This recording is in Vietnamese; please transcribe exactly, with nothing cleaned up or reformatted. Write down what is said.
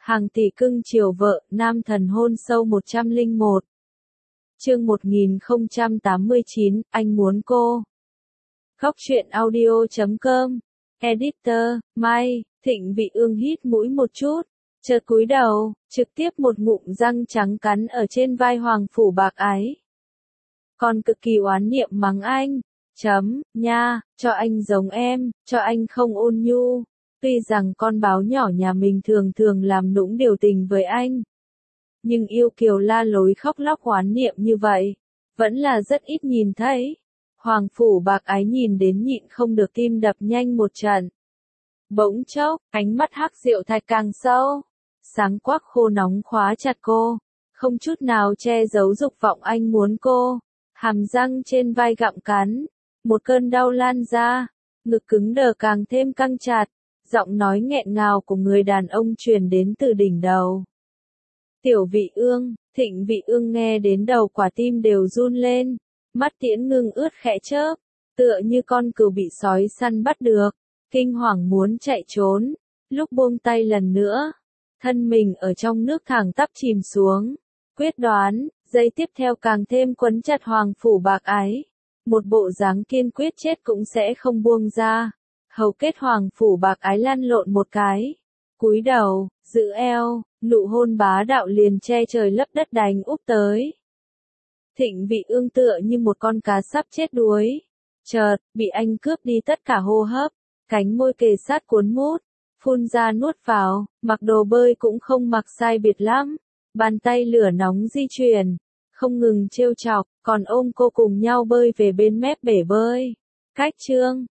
Hàng tỷ cưng chiều vợ, nam thần hôn sâu một trăm lẻ một. Chương một nghìn không trăm tám mươi chín, anh muốn cô. Góc truyện audio chấm com. Editor, Mai, Thịnh Vị Ương hít mũi một chút, chợt cúi đầu, trực tiếp một ngụm răng trắng cắn ở trên vai Hoàng Phủ Bạc Ái. Còn cực kỳ oán niệm mắng anh, chấm, nha, cho anh giống em, cho anh không ôn nhu. Tuy rằng con báo nhỏ nhà mình thường thường làm nũng điều tình với anh, nhưng yêu kiều la lối khóc lóc oán niệm như vậy, vẫn là rất ít nhìn thấy. Hoàng Phủ Bạc Ái nhìn đến nhịn không được tim đập nhanh một trận. Bỗng chốc, ánh mắt hắc diệu thạch càng sâu, sáng quắc khô nóng khóa chặt cô, không chút nào che giấu dục vọng anh muốn cô. Hàm răng trên vai gặm cắn, một cơn đau lan ra, ngực cứng đờ càng thêm căng chặt, giọng nói nghẹn ngào của người đàn ông truyền đến từ đỉnh đầu. Tiểu Vị Ương, Thịnh Vị Ương nghe đến đầu quả tim đều run lên, mắt tiễn ngưng ướt khẽ chớp, tựa như con cừu bị sói săn bắt được, kinh hoàng muốn chạy trốn, lúc buông tay lần nữa, thân mình ở trong nước thẳng tắp chìm xuống, quyết đoán, giây tiếp theo càng thêm quấn chặt Hoàng Phủ Bạc Ái, một bộ dáng kiên quyết chết cũng sẽ không buông ra. Hầu kết Hoàng Phủ Bạc Ái lăn lộn một cái, cúi đầu, giữ eo, nụ hôn bá đạo liền che trời lấp đất đánh úp tới. Thịnh Vị Ương tựa như một con cá sắp chết đuối, chợt bị anh cướp đi tất cả hô hấp, cánh môi kề sát cuốn mút, phun ra nuốt vào, mặc đồ bơi cũng không mặc sai biệt lắm, bàn tay lửa nóng di chuyển, không ngừng trêu chọc, còn ôm cô cùng nhau bơi về bên mép bể bơi. Cách chương